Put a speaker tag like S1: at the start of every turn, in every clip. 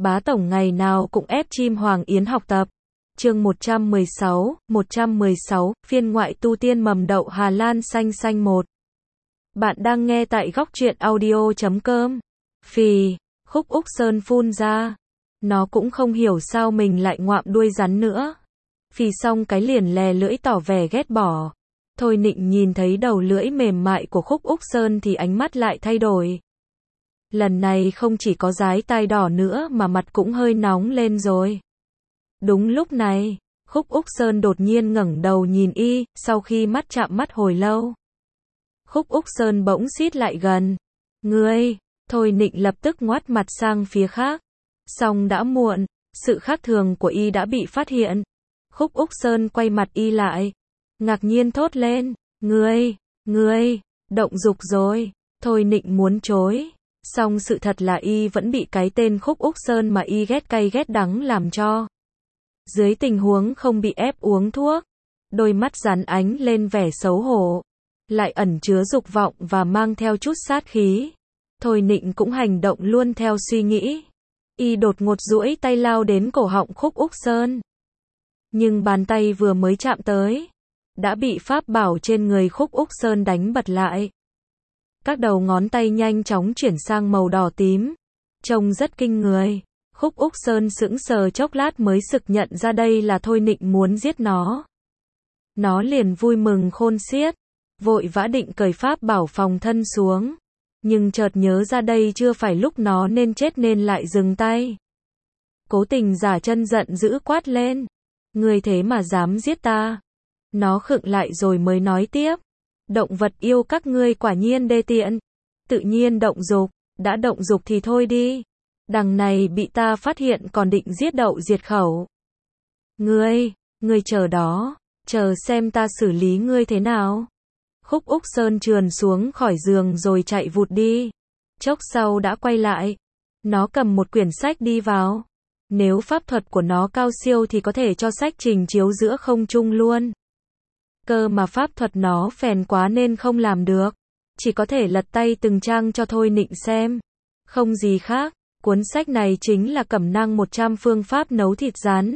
S1: Bá tổng ngày nào cũng ép chim Hoàng Yến học tập. Chương 116, phiên ngoại tu tiên mầm đậu Hà Lan xanh xanh 1. Bạn đang nghe tại góc truyện audio.com. Phì, Khúc Úc Sơn phun ra. Nó cũng không hiểu sao mình lại ngoạm đuôi rắn nữa. Phì xong cái liền lè lưỡi tỏ vẻ ghét bỏ. Thôi Nịnh nhìn thấy đầu lưỡi mềm mại của Khúc Úc Sơn thì ánh mắt lại thay đổi. Lần này không chỉ có dái tai đỏ nữa mà mặt cũng hơi nóng lên rồi. Đúng lúc này, Khúc Úc Sơn đột nhiên ngẩng đầu nhìn y, sau khi mắt chạm mắt hồi lâu. Khúc Úc Sơn bỗng xít lại gần. Ngươi, Thôi Nịnh lập tức ngoắt mặt sang phía khác. Song đã muộn, sự khác thường của y đã bị phát hiện. Khúc Úc Sơn quay mặt y lại. Ngạc nhiên thốt lên, ngươi, động dục rồi. Thôi Nịnh muốn chối. Song sự thật là y vẫn bị cái tên Khúc Úc Sơn mà y ghét cay ghét đắng làm cho. Dưới tình huống không bị ép uống thuốc, đôi mắt rắn ánh lên vẻ xấu hổ, lại ẩn chứa dục vọng và mang theo chút sát khí. Thôi Nịnh cũng hành động luôn theo suy nghĩ. Y đột ngột duỗi tay lao đến cổ họng Khúc Úc Sơn. Nhưng bàn tay vừa mới chạm tới, đã bị pháp bảo trên người Khúc Úc Sơn đánh bật lại. Các đầu ngón tay nhanh chóng chuyển sang màu đỏ tím, trông rất kinh người. Khúc Úc Sơn sững sờ chốc lát mới sực nhận ra đây là Thôi Nịnh muốn giết nó. Nó liền vui mừng khôn xiết, vội vã định cởi pháp bảo phòng thân xuống. Nhưng chợt nhớ ra đây chưa phải lúc nó nên chết nên lại dừng tay. Cố tình giả chân giận dữ quát lên. Ngươi thế mà dám giết ta. Nó khựng lại rồi mới nói tiếp. Động vật yêu các ngươi quả nhiên đê tiện. Tự nhiên động dục, đã động dục thì thôi đi. Đằng này bị ta phát hiện còn định giết đậu diệt khẩu. Ngươi chờ đó, chờ xem ta xử lý ngươi thế nào. Khúc Úc Sơn trườn xuống khỏi giường rồi chạy vụt đi. Chốc sau đã quay lại. Nó cầm một quyển sách đi vào. Nếu pháp thuật của nó cao siêu thì có thể cho sách trình chiếu giữa không trung luôn. Cơ mà pháp thuật nó phèn quá nên không làm được. Chỉ có thể lật tay từng trang cho Thôi Nịnh xem. Không gì khác. Cuốn sách này chính là cẩm nang 100 phương pháp nấu thịt rắn.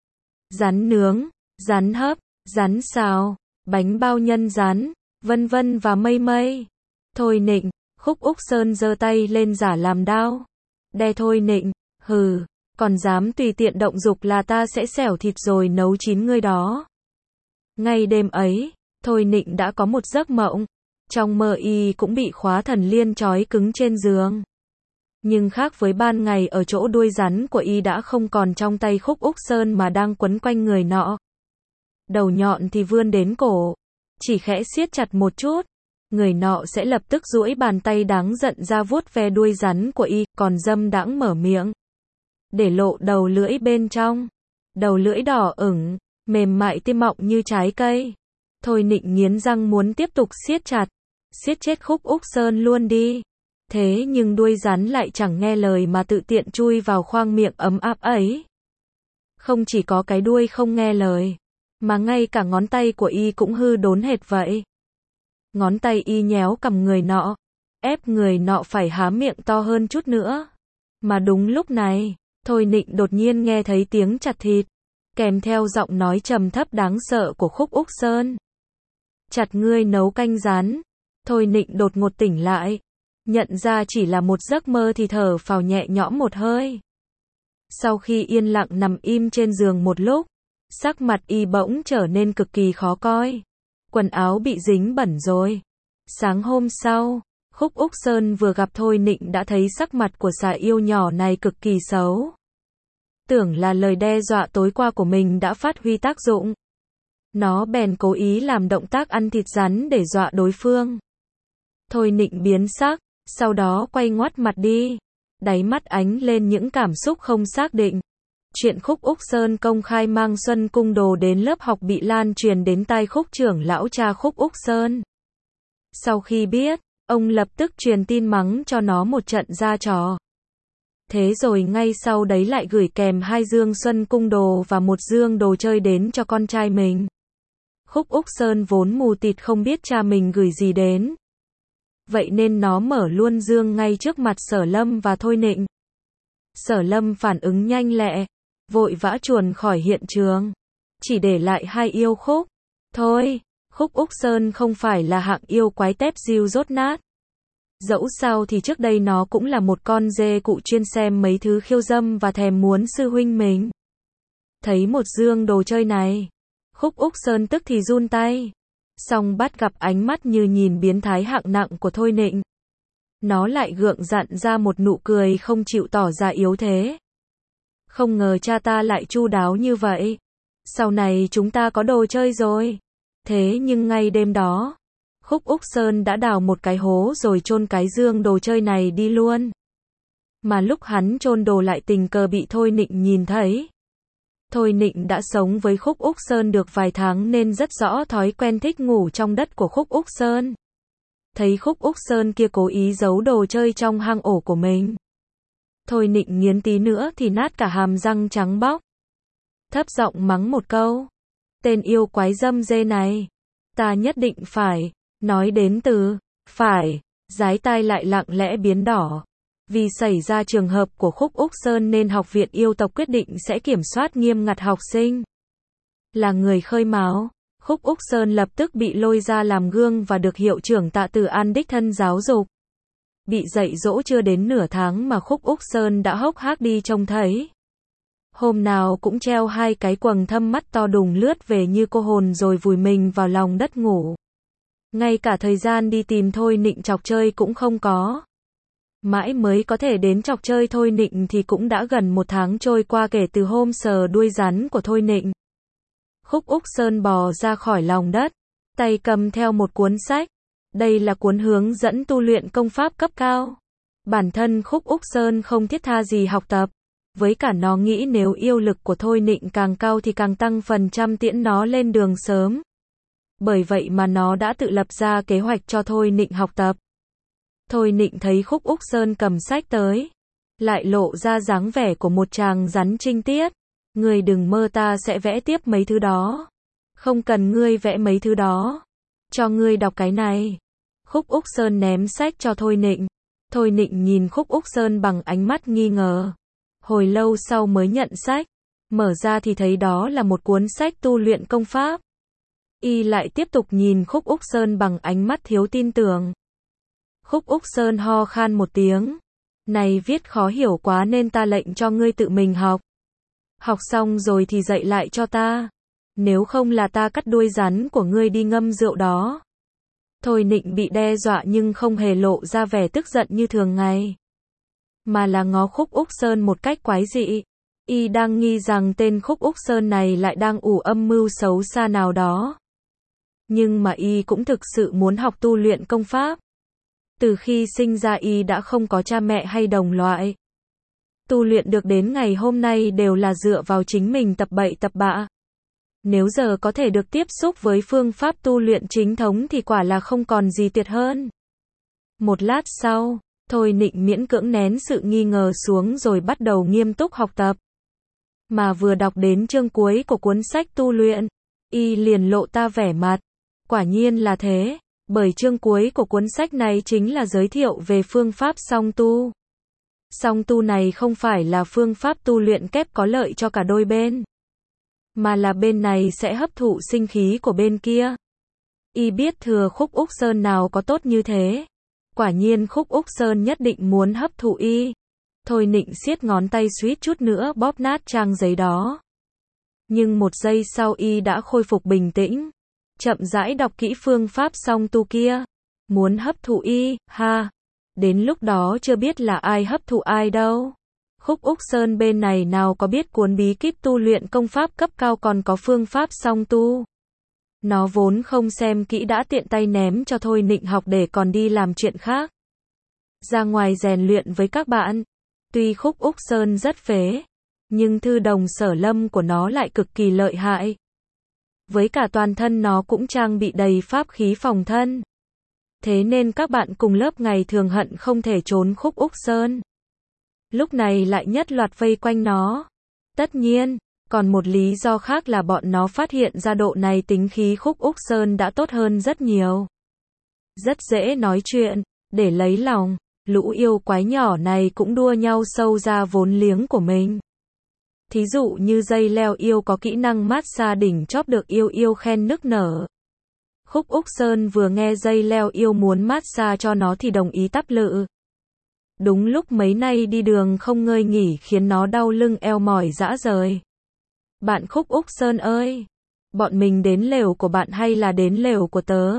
S1: Rắn nướng, rắn hấp, rắn xào, bánh bao nhân rắn, vân vân và mây mây. Thôi Nịnh, Khúc Úc Sơn giơ tay lên giả làm đao. Đe Thôi Nịnh, hừ, còn dám tùy tiện động dục là ta sẽ xẻo thịt rồi nấu chín ngươi đó. Ngay đêm ấy, Thôi Nịnh đã có một giấc mộng. Trong mơ y cũng bị khóa thần liên trói cứng trên giường. Nhưng khác với ban ngày ở chỗ đuôi rắn của y đã không còn trong tay Khúc Úc Sơn mà đang quấn quanh người nọ. Đầu nhọn thì vươn đến cổ. Chỉ khẽ siết chặt một chút. Người nọ sẽ lập tức duỗi bàn tay đáng giận ra vuốt ve đuôi rắn của y, còn dâm đãng mở miệng. Để lộ đầu lưỡi bên trong. Đầu lưỡi đỏ ửng, mềm mại tươi mọng như trái cây. Thôi Nịnh nghiến răng muốn tiếp tục siết chặt. Siết chết Khúc Úc Sơn luôn đi. Thế nhưng đuôi rắn lại chẳng nghe lời mà tự tiện chui vào khoang miệng ấm áp ấy. Không chỉ có cái đuôi không nghe lời, mà ngay cả ngón tay của y cũng hư đốn hệt vậy. Ngón tay y nhéo cằm người nọ, ép người nọ phải há miệng to hơn chút nữa. Mà đúng lúc này, Thôi Nịnh đột nhiên nghe thấy tiếng chặt thịt, kèm theo giọng nói trầm thấp đáng sợ của Khúc Úc Sơn. Chặt ngươi nấu canh rắn. Thôi Nịnh đột ngột tỉnh lại. Nhận ra chỉ là một giấc mơ thì thở phào nhẹ nhõm một hơi. Sau khi yên lặng nằm im trên giường một lúc, sắc mặt y bỗng trở nên cực kỳ khó coi. Quần áo bị dính bẩn rồi. Sáng hôm sau, Khúc Úc Sơn vừa gặp Thôi Nịnh đã thấy sắc mặt của xà yêu nhỏ này cực kỳ xấu. Tưởng là lời đe dọa tối qua của mình đã phát huy tác dụng. Nó bèn cố ý làm động tác ăn thịt rắn để dọa đối phương. Thôi Nịnh biến sắc. Sau đó quay ngoắt mặt đi. Đáy mắt ánh lên những cảm xúc không xác định. Chuyện Khúc Úc Sơn công khai mang Xuân Cung Đồ đến lớp học bị lan truyền đến tai Khúc trưởng lão cha Khúc Úc Sơn. Sau khi biết, ông lập tức truyền tin mắng cho nó một trận ra trò. Thế rồi ngay sau đấy lại gửi kèm 2 dương Xuân Cung Đồ và 1 dương đồ chơi đến cho con trai mình. Khúc Úc Sơn vốn mù tịt không biết cha mình gửi gì đến. Vậy nên nó mở luôn dương ngay trước mặt Sở Lâm và Thôi Nịnh. Sở Lâm phản ứng nhanh lẹ, vội vã chuồn khỏi hiện trường, chỉ để lại hai yêu Khúc. Thôi, Khúc Úc Sơn không phải là hạng yêu quái tép diêu dốt nát. Dẫu sao thì trước đây nó cũng là một con dê cụ chuyên xem mấy thứ khiêu dâm và thèm muốn sư huynh mình. Thấy một dương đồ chơi này, Khúc Úc Sơn tức thì run tay. Song bắt gặp ánh mắt như nhìn biến thái hạng nặng của Thôi Nịnh, nó lại gượng dặn ra một nụ cười không chịu tỏ ra yếu thế. Không ngờ cha ta lại chu đáo như vậy. Sau này chúng ta có đồ chơi rồi. Thế nhưng ngay đêm đó, Khúc Úc Sơn đã đào một cái hố rồi chôn cái dương đồ chơi này đi luôn. Mà lúc hắn chôn đồ lại tình cờ bị Thôi Nịnh nhìn thấy. Thôi Nịnh đã sống với Khúc Úc Sơn được vài tháng nên rất rõ thói quen thích ngủ trong đất của Khúc Úc Sơn. Thấy Khúc Úc Sơn kia cố ý giấu đồ chơi trong hang ổ của mình, Thôi Nịnh nghiến tí nữa thì nát cả hàm răng trắng bóc. Thấp giọng mắng một câu. Tên yêu quái dâm dê này. Ta nhất định phải. Nói đến từ phải, dái tai lại lặng lẽ biến đỏ. Vì xảy ra trường hợp của Khúc Úc Sơn nên học viện yêu tộc quyết định sẽ kiểm soát nghiêm ngặt học sinh. Là người khơi mào, Khúc Úc Sơn lập tức bị lôi ra làm gương và được hiệu trưởng Tạ Từ An đích thân giáo dục. Bị dạy dỗ chưa đến nửa tháng mà Khúc Úc Sơn đã hốc hác đi trông thấy. Hôm nào cũng treo hai cái quầng thâm mắt to đùng lướt về như cô hồn rồi vùi mình vào lòng đất ngủ. Ngay cả thời gian đi tìm Thôi Nịnh chọc chơi cũng không có. Mãi mới có thể đến chọc chơi Thôi Nịnh thì cũng đã gần một tháng trôi qua kể từ hôm sờ đuôi rắn của Thôi Nịnh. Khúc Úc Sơn bò ra khỏi lòng đất, tay cầm theo một cuốn sách. Đây là cuốn hướng dẫn tu luyện công pháp cấp cao. Bản thân Khúc Úc Sơn không thiết tha gì học tập. Với cả nó nghĩ nếu yêu lực của Thôi Nịnh càng cao thì càng tăng phần trăm tiễn nó lên đường sớm. Bởi vậy mà nó đã tự lập ra kế hoạch cho Thôi Nịnh học tập. Thôi Nịnh thấy Khúc Úc Sơn cầm sách tới, lại lộ ra dáng vẻ của một chàng rắn trinh tiết. Ngươi đừng mơ ta sẽ vẽ tiếp mấy thứ đó. Không cần ngươi vẽ mấy thứ đó. Cho ngươi đọc cái này. Khúc Úc Sơn ném sách cho Thôi Nịnh. Thôi Nịnh nhìn Khúc Úc Sơn bằng ánh mắt nghi ngờ. Hồi lâu sau mới nhận sách. Mở ra thì thấy đó là một cuốn sách tu luyện công pháp. Y lại tiếp tục nhìn Khúc Úc Sơn bằng ánh mắt thiếu tin tưởng. Khúc Úc Sơn ho khan một tiếng. Này viết khó hiểu quá nên ta lệnh cho ngươi tự mình học. Học xong rồi thì dạy lại cho ta. Nếu không là ta cắt đuôi rắn của ngươi đi ngâm rượu đó. Thôi Nịnh bị đe dọa nhưng không hề lộ ra vẻ tức giận như thường ngày. Mà là ngó Khúc Úc Sơn một cách quái dị. Y đang nghi rằng tên Khúc Úc Sơn này lại đang ủ âm mưu xấu xa nào đó. Nhưng mà Y cũng thực sự muốn học tu luyện công pháp. Từ khi sinh ra Y đã không có cha mẹ hay đồng loại. Tu luyện được đến ngày hôm nay đều là dựa vào chính mình tập bậy tập bạ. Nếu giờ có thể được tiếp xúc với phương pháp tu luyện chính thống thì quả là không còn gì tuyệt hơn. Một lát sau, Thôi Nịnh miễn cưỡng nén sự nghi ngờ xuống rồi bắt đầu nghiêm túc học tập. Mà vừa đọc đến chương cuối của cuốn sách tu luyện, Y liền lộ ta vẻ mặt. Quả nhiên là thế, bởi chương cuối của cuốn sách này chính là giới thiệu về phương pháp song tu. Song tu này không phải là phương pháp tu luyện kép có lợi cho cả đôi bên, mà là bên này sẽ hấp thụ sinh khí của bên kia. Y biết thừa Khúc Úc Sơn nào có tốt như thế. Quả nhiên Khúc Úc Sơn nhất định muốn hấp thụ Y. Thôi Nịnh siết ngón tay suýt chút nữa bóp nát trang giấy đó. Nhưng một giây sau Y đã khôi phục bình tĩnh. Chậm rãi đọc kỹ phương pháp song tu kia. Muốn hấp thụ Y, ha. Đến lúc đó chưa biết là ai hấp thụ ai đâu. Khúc Úc Sơn bên này nào có biết cuốn bí kíp tu luyện công pháp cấp cao còn có phương pháp song tu. Nó vốn không xem kỹ đã tiện tay ném cho Thôi Nịnh học để còn đi làm chuyện khác. Ra ngoài rèn luyện với các bạn. Tuy Khúc Úc Sơn rất phế, nhưng thư đồng Sở Lâm của nó lại cực kỳ lợi hại. Với cả toàn thân nó cũng trang bị đầy pháp khí phòng thân. Thế nên các bạn cùng lớp ngày thường hận không thể trốn Khúc Úc Sơn. Lúc này lại nhất loạt vây quanh nó. Tất nhiên, còn một lý do khác là bọn nó phát hiện ra độ này tính khí Khúc Úc Sơn đã tốt hơn rất nhiều. Rất dễ nói chuyện, để lấy lòng. Lũ yêu quái nhỏ này cũng đua nhau sâu ra vốn liếng của mình. Thí dụ như dây leo yêu có kỹ năng massage đỉnh chóp được yêu yêu khen nức nở. Khúc Úc Sơn vừa nghe dây leo yêu muốn massage cho nó thì đồng ý tắp lự. Đúng lúc mấy nay đi đường không ngơi nghỉ khiến nó đau lưng eo mỏi rã rời. Bạn Khúc Úc Sơn ơi! Bọn mình đến lều của bạn hay là đến lều của tớ?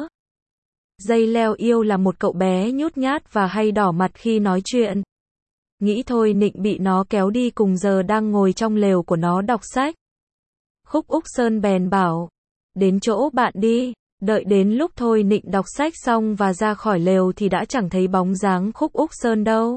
S1: Dây leo yêu là một cậu bé nhút nhát và hay đỏ mặt khi nói chuyện. Nghĩ thôi Nịnh bị nó kéo đi cùng giờ đang ngồi trong lều của nó đọc sách. Khúc Úc Sơn bèn bảo, đến chỗ bạn đi. Đợi đến lúc thôi Nịnh đọc sách xong và ra khỏi lều thì đã chẳng thấy bóng dáng Khúc Úc Sơn đâu.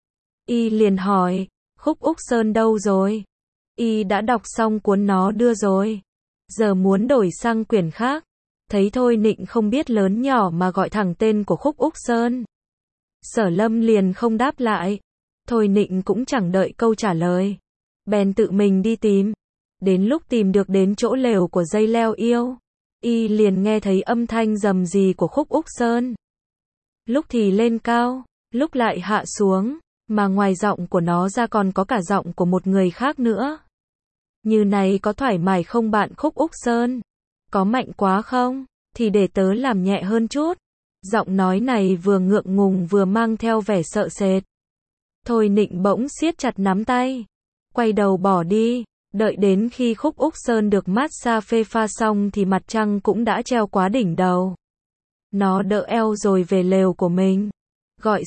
S1: Y liền hỏi, Khúc Úc Sơn đâu rồi? Y đã đọc xong cuốn nó đưa rồi. Giờ muốn đổi sang quyển khác. Thấy thôi Nịnh không biết lớn nhỏ mà gọi thẳng tên của Khúc Úc Sơn. Sở Lâm liền không đáp lại. Thôi Nịnh cũng chẳng đợi câu trả lời. Bèn tự mình đi tìm. Đến lúc tìm được đến chỗ lều của dây leo yêu, Y liền nghe thấy âm thanh rầm rì của Khúc Úc Sơn. Lúc thì lên cao, lúc lại hạ xuống, mà ngoài giọng của nó ra còn có cả giọng của một người khác nữa. Như này có thoải mái không bạn Khúc Úc Sơn? Có mạnh quá không? Thì để tớ làm nhẹ hơn chút. Giọng nói này vừa ngượng ngùng vừa mang theo vẻ sợ sệt. Thôi Nịnh bỗng siết chặt nắm tay, quay đầu bỏ đi. Đợi đến khi Khúc Úc Sơn được massage phê pha xong thì mặt trăng cũng đã treo quá đỉnh đầu. Nó đỡ eo rồi về lều của mình. Gọi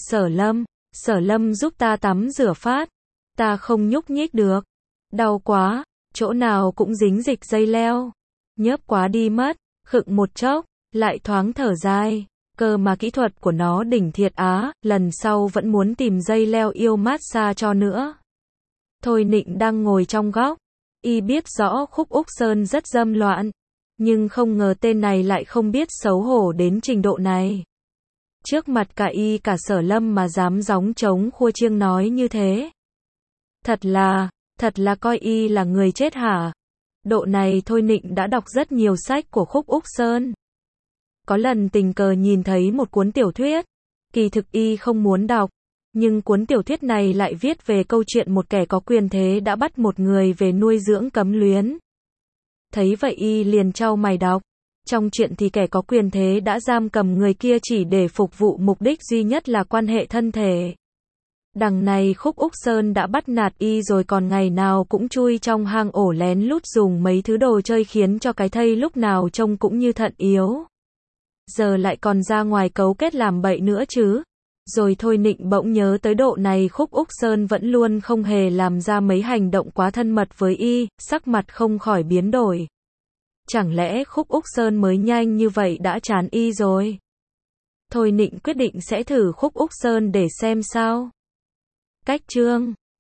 S1: Sở Lâm giúp ta tắm rửa phát. Ta không nhúc nhích được. Đau quá, chỗ nào cũng dính dịch dây leo. Nhớp quá đi mất, khựng một chốc, lại thoáng thở dài. Cơ mà kỹ thuật của nó đỉnh thiệt á, lần sau vẫn muốn tìm dây leo yêu massage cho nữa. Thôi Nịnh đang ngồi trong góc. Y biết rõ Khúc Úc Sơn rất dâm loạn, nhưng không ngờ tên này lại không biết xấu hổ đến trình độ này. Trước mặt cả Y cả Sở Lâm mà dám gióng trống khua chiêng nói như thế. Thật là coi Y là người chết hả? Độ này thôi Nịnh đã đọc rất nhiều sách của Khúc Úc Sơn. Có lần tình cờ nhìn thấy một cuốn tiểu thuyết, kỳ thực Y không muốn đọc. Nhưng cuốn tiểu thuyết này lại viết về câu chuyện một kẻ có quyền thế đã bắt một người về nuôi dưỡng cấm luyến. Thấy vậy Y liền chau mày đọc. Trong chuyện thì kẻ có quyền thế đã giam cầm người kia chỉ để phục vụ mục đích duy nhất là quan hệ thân thể. Đằng này Khúc Úc Sơn đã bắt nạt Y rồi còn ngày nào cũng chui trong hang ổ lén lút dùng mấy thứ đồ chơi khiến cho cái thây lúc nào trông cũng như thận yếu. Giờ lại còn ra ngoài cấu kết làm bậy nữa chứ. Rồi thôi Nịnh bỗng nhớ tới độ này Khúc Úc Sơn vẫn luôn không hề làm ra mấy hành động quá thân mật với Y, sắc mặt không khỏi biến đổi. Chẳng lẽ Khúc Úc Sơn mới nhanh như vậy đã chán Y rồi? Thôi Nịnh quyết định sẽ thử Khúc Úc Sơn để xem sao. Cách chương